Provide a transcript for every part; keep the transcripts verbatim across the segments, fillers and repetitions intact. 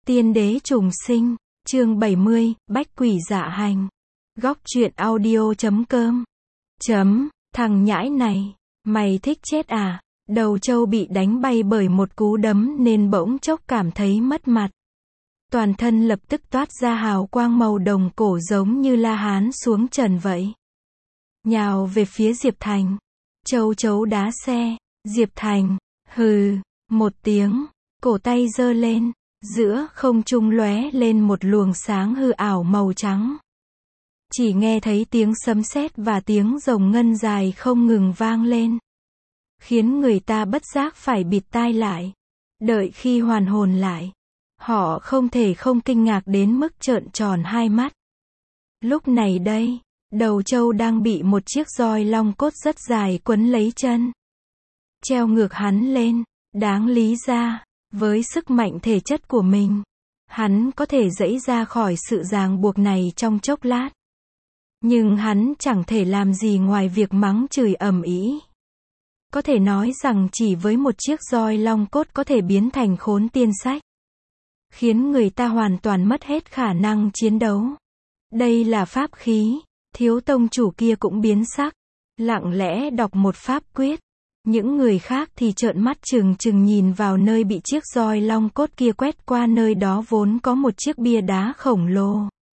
Tiên đế trùng sinh, chương bảy mươi, Bách quỷ dạ hành. Góc truyện audio chấm com. Chấm, thằng nhãi này, mày thích chết à? Đầu trâu bị đánh bay bởi một cú đấm nên bỗng chốc cảm thấy mất mặt. Toàn thân lập tức toát ra hào quang màu đồng cổ giống như La Hán xuống trần vậy. Nhào về phía Diệp Thành. Châu chấu đá xe, Diệp Thành, hừ, một tiếng, cổ tay giơ lên, giữa không trung lóe lên một luồng sáng hư ảo màu trắng. Chỉ nghe thấy tiếng sấm sét và tiếng rồng ngân dài không ngừng vang lên, khiến người ta bất giác phải bịt tai lại. Đợi khi hoàn hồn lại, họ không thể không kinh ngạc đến mức trợn tròn hai mắt. Lúc này đây, đầu trâu đang bị một chiếc roi long cốt rất dài quấn lấy chân, treo ngược hắn lên. Đáng lý ra, với sức mạnh thể chất của mình, hắn có thể giãy ra khỏi sự ràng buộc này trong chốc lát. Nhưng hắn chẳng thể làm gì ngoài việc mắng chửi ầm ĩ. Có thể nói rằng chỉ với một chiếc roi long cốt có thể biến thành khốn tiên sách, khiến người ta hoàn toàn mất hết khả năng chiến đấu. Đây là pháp khí. Thiếu tông chủ kia cũng biến sắc, lặng lẽ đọc một pháp quyết. Những người khác thì trợn mắt trừng trừng nhìn vào nơi bị chiếc roi long cốt kia quét qua, nơi đó vốn có một chiếc bia đá khổng lồ.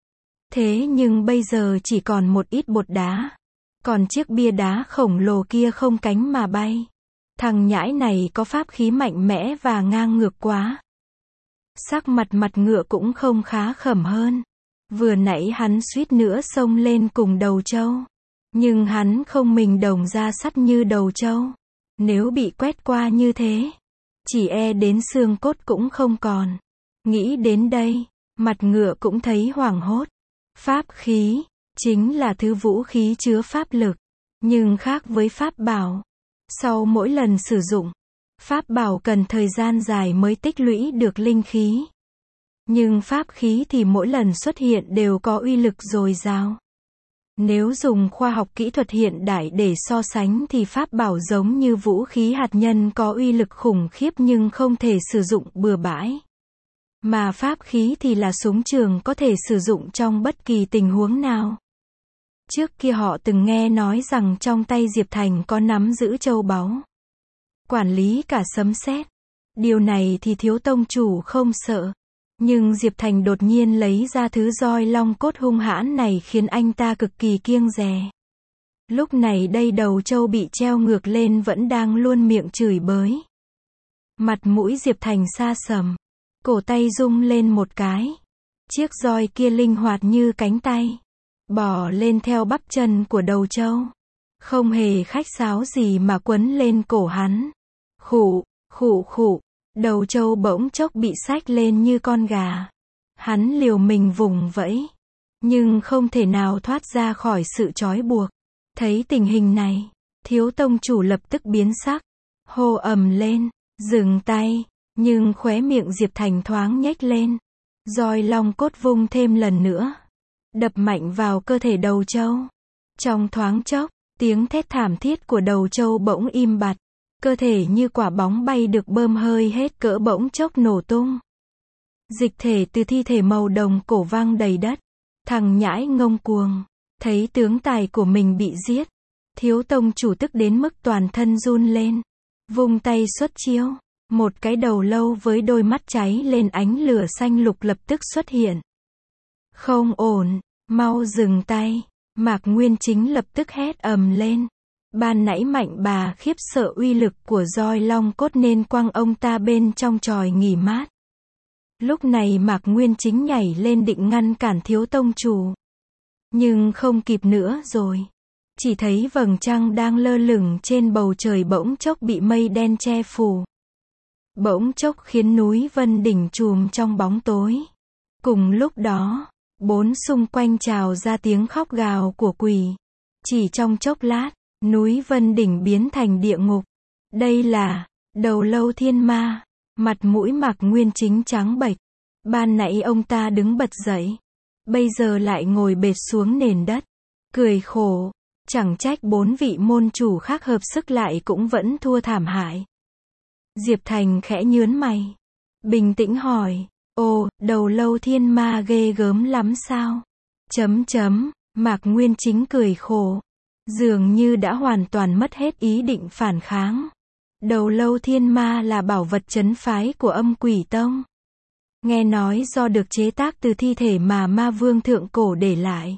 Thế nhưng bây giờ chỉ còn một ít bột đá. Còn chiếc bia đá khổng lồ kia không cánh mà bay. Thằng nhãi này có pháp khí mạnh mẽ và ngang ngược quá. Sắc mặt mặt ngựa cũng không khá khẩm hơn. Vừa nãy hắn suýt nữa xông lên cùng đầu trâu. Nhưng hắn không mình đồng ra sắt như đầu trâu. Nếu bị quét qua như thế, chỉ e đến xương cốt cũng không còn. Nghĩ đến đây, mặt ngựa cũng thấy hoảng hốt. Pháp khí, chính là thứ vũ khí chứa pháp lực. Nhưng khác với pháp bảo. Sau mỗi lần sử dụng, pháp bảo cần thời gian dài mới tích lũy được linh khí. Nhưng pháp khí thì mỗi lần xuất hiện đều có uy lực dồi dào. Nếu dùng khoa học kỹ thuật hiện đại để so sánh thì pháp bảo giống như vũ khí hạt nhân có uy lực khủng khiếp nhưng không thể sử dụng bừa bãi. Mà pháp khí thì là súng trường có thể sử dụng trong bất kỳ tình huống nào. Trước kia họ từng nghe nói rằng trong tay Diệp Thành có nắm giữ châu báu, quản lý cả sấm sét. Điều này thì thiếu tông chủ không sợ. Nhưng Diệp Thành đột nhiên lấy ra thứ roi long cốt hung hãn này khiến anh ta cực kỳ kiêng dè. Lúc này đây đầu trâu bị treo ngược lên vẫn đang luôn miệng chửi bới. Mặt mũi Diệp Thành sa sầm. Cổ tay rung lên một cái. Chiếc roi kia linh hoạt như cánh tay, bò lên theo bắp chân của đầu trâu. Không hề khách sáo gì mà quấn lên cổ hắn. Khụ, khụ khụ. Đầu trâu bỗng chốc bị xách lên như con gà. Hắn liều mình vùng vẫy, nhưng không thể nào thoát ra khỏi sự trói buộc. Thấy tình hình này, thiếu tông chủ lập tức biến sắc, hô ầm lên, dừng tay. Nhưng khóe miệng Diệp Thành thoáng nhếch lên. Roi long cốt vung thêm lần nữa, đập mạnh vào cơ thể đầu trâu. Trong thoáng chốc, tiếng thét thảm thiết của đầu trâu bỗng im bặt. Cơ thể như quả bóng bay được bơm hơi hết cỡ bỗng chốc nổ tung. Dịch thể từ thi thể màu đồng cổ văng đầy đất. Thằng nhãi ngông cuồng, thấy tướng tài của mình bị giết. Thiếu tông chủ tức đến mức toàn thân run lên. Vung tay xuất chiêu. Một cái đầu lâu với đôi mắt cháy lên ánh lửa xanh lục lập tức xuất hiện. Không ổn, mau dừng tay. Mạc Nguyên Chính lập tức hét ầm lên. Ban nãy mạnh bà khiếp sợ uy lực của roi long cốt nên quăng ông ta bên trong chòi nghỉ mát. Lúc này Mạc Nguyên Chính nhảy lên định ngăn cản thiếu tông chủ. Nhưng không kịp nữa rồi. Chỉ thấy vầng trăng đang lơ lửng trên bầu trời bỗng chốc bị mây đen che phủ. Bỗng chốc khiến núi Vân Đỉnh trùm trong bóng tối. Cùng lúc đó, bốn xung quanh trào ra tiếng khóc gào của quỷ. Chỉ trong chốc lát, núi Vân Đỉnh biến thành địa ngục. Đây là Đầu Lâu Thiên Ma. Mặt mũi Mạc Nguyên Chính trắng bệch. Ban nãy ông ta đứng bật dậy, bây giờ lại ngồi bệt xuống nền đất, cười khổ. Chẳng trách bốn vị môn chủ khác hợp sức lại cũng vẫn thua thảm hại. Diệp Thành khẽ nhướng mày, bình tĩnh hỏi, Ồ, đầu lâu thiên ma ghê gớm lắm sao? Chấm chấm, Mạc Nguyên Chính cười khổ. Dường như đã hoàn toàn mất hết ý định phản kháng. Đầu lâu thiên ma là bảo vật trấn phái của Âm Quỷ Tông. Nghe nói do được chế tác từ thi thể mà ma vương thượng cổ để lại.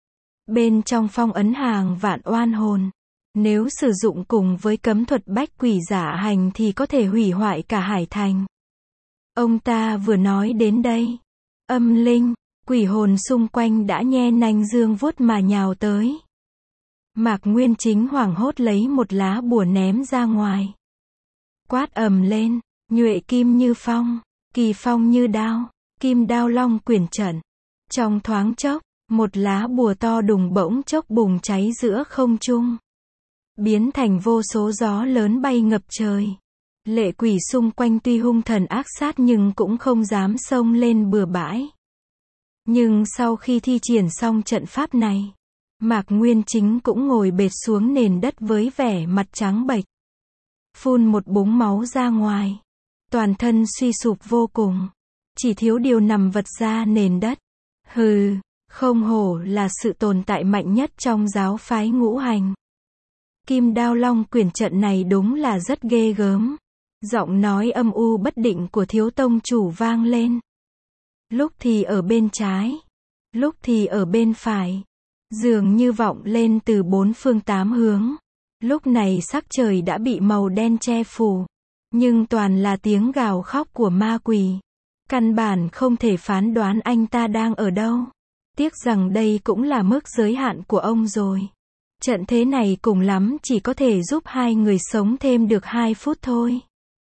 Bên trong phong ấn hàng vạn oan hồn. Nếu sử dụng cùng với cấm thuật bách quỷ giả hành thì có thể hủy hoại cả hải thành. Ông ta vừa nói đến đây. Âm linh, quỷ hồn xung quanh đã nhe nanh dương vuốt mà nhào tới. Mạc Nguyên Chính hoảng hốt lấy một lá bùa ném ra ngoài. Quát ầm lên, nhuệ kim như phong, kỳ phong như đao, kim đao long quyển trận. Trong thoáng chốc, một lá bùa to đùng bỗng chốc bùng cháy giữa không trung. Biến thành vô số gió lớn bay ngập trời. Lệ quỷ xung quanh tuy hung thần ác sát nhưng cũng không dám xông lên bừa bãi. Nhưng sau khi thi triển xong trận pháp này, Mạc Nguyên Chính cũng ngồi bệt xuống nền đất với vẻ mặt trắng bệch. Phun một búng máu ra ngoài. Toàn thân suy sụp vô cùng. Chỉ thiếu điều nằm vật ra nền đất. Hừ, không hổ là sự tồn tại mạnh nhất trong giáo phái ngũ hành. Kim đao long quyển trận này đúng là rất ghê gớm. Giọng nói âm u bất định của thiếu tông chủ vang lên. Lúc thì ở bên trái, lúc thì ở bên phải. Dường như vọng lên từ bốn phương tám hướng. Lúc này sắc trời đã bị màu đen che phủ. Nhưng toàn là tiếng gào khóc của ma quỷ. Căn bản không thể phán đoán anh ta đang ở đâu. Tiếc rằng đây cũng là mức giới hạn của ông rồi. Trận thế này cùng lắm chỉ có thể giúp hai người sống thêm được hai phút thôi.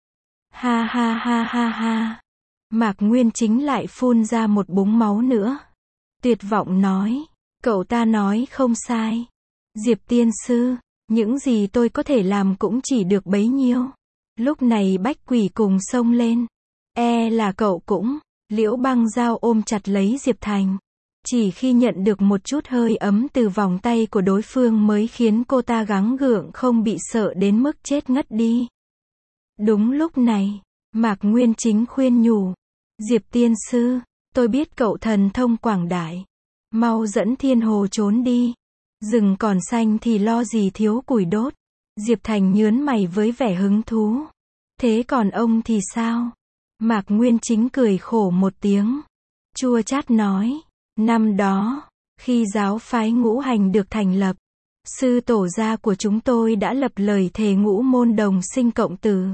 Ha ha ha ha ha. Mạc Nguyên Chính lại phun ra một búng máu nữa. Tuyệt vọng nói. Cậu ta nói không sai. Diệp tiên sư, những gì tôi có thể làm cũng chỉ được bấy nhiêu. Lúc này bách quỷ cùng xông lên. E là cậu cũng. Liễu Băng Dao ôm chặt lấy Diệp Thành. Chỉ khi nhận được một chút hơi ấm từ vòng tay của đối phương mới khiến cô ta gắng gượng không bị sợ đến mức chết ngất đi. Đúng lúc này, Mạc Nguyên Chính khuyên nhủ. Diệp tiên sư, tôi biết cậu thần thông quảng đại. Mau dẫn Thiên Hồ trốn đi. Rừng còn xanh thì lo gì thiếu củi đốt. Diệp Thành nhớn mày với vẻ hứng thú. Thế còn ông thì sao? Mạc Nguyên Chính cười khổ một tiếng. Chua chát nói. Năm đó, khi giáo phái ngũ hành được thành lập, sư tổ gia của chúng tôi đã lập lời thề ngũ môn đồng sinh cộng tử.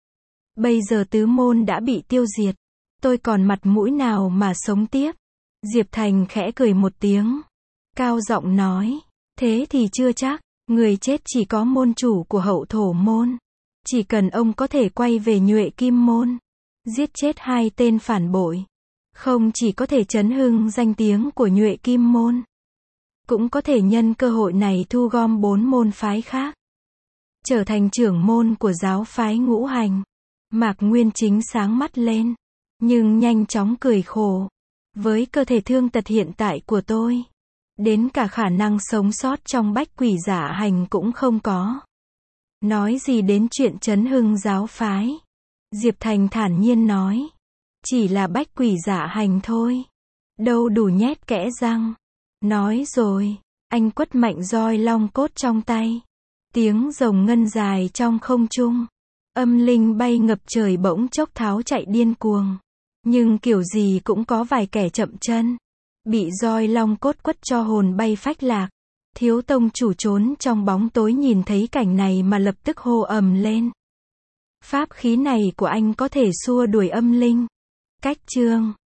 Bây giờ tứ môn đã bị tiêu diệt. Tôi còn mặt mũi nào mà sống tiếp? Diệp Thành khẽ cười một tiếng. Cao giọng nói. Thế thì chưa chắc. Người chết chỉ có môn chủ của hậu thổ môn. Chỉ cần ông có thể quay về nhuệ kim môn. Giết chết hai tên phản bội. Không chỉ có thể chấn hưng danh tiếng của nhuệ kim môn. Cũng có thể nhân cơ hội này thu gom bốn môn phái khác. Trở thành trưởng môn của giáo phái ngũ hành. Mạc Nguyên Chính sáng mắt lên. Nhưng nhanh chóng cười khổ. Với cơ thể thương tật hiện tại của tôi. Đến cả khả năng sống sót trong bách quỷ giả hành cũng không có. Nói gì đến chuyện chấn hưng giáo phái. Diệp Thành thản nhiên nói. Chỉ là bách quỷ giả hành thôi. Đâu đủ nhét kẽ răng. Nói rồi, anh quất mạnh roi long cốt trong tay. Tiếng rồng ngân dài trong không trung. Âm linh bay ngập trời bỗng chốc tháo chạy điên cuồng. Nhưng kiểu gì cũng có vài kẻ chậm chân. Bị roi long cốt quất cho hồn bay phách lạc. Thiếu tông chủ trốn trong bóng tối nhìn thấy cảnh này mà lập tức hô ầm lên. Pháp khí này của anh có thể xua đuổi âm linh. Cách chương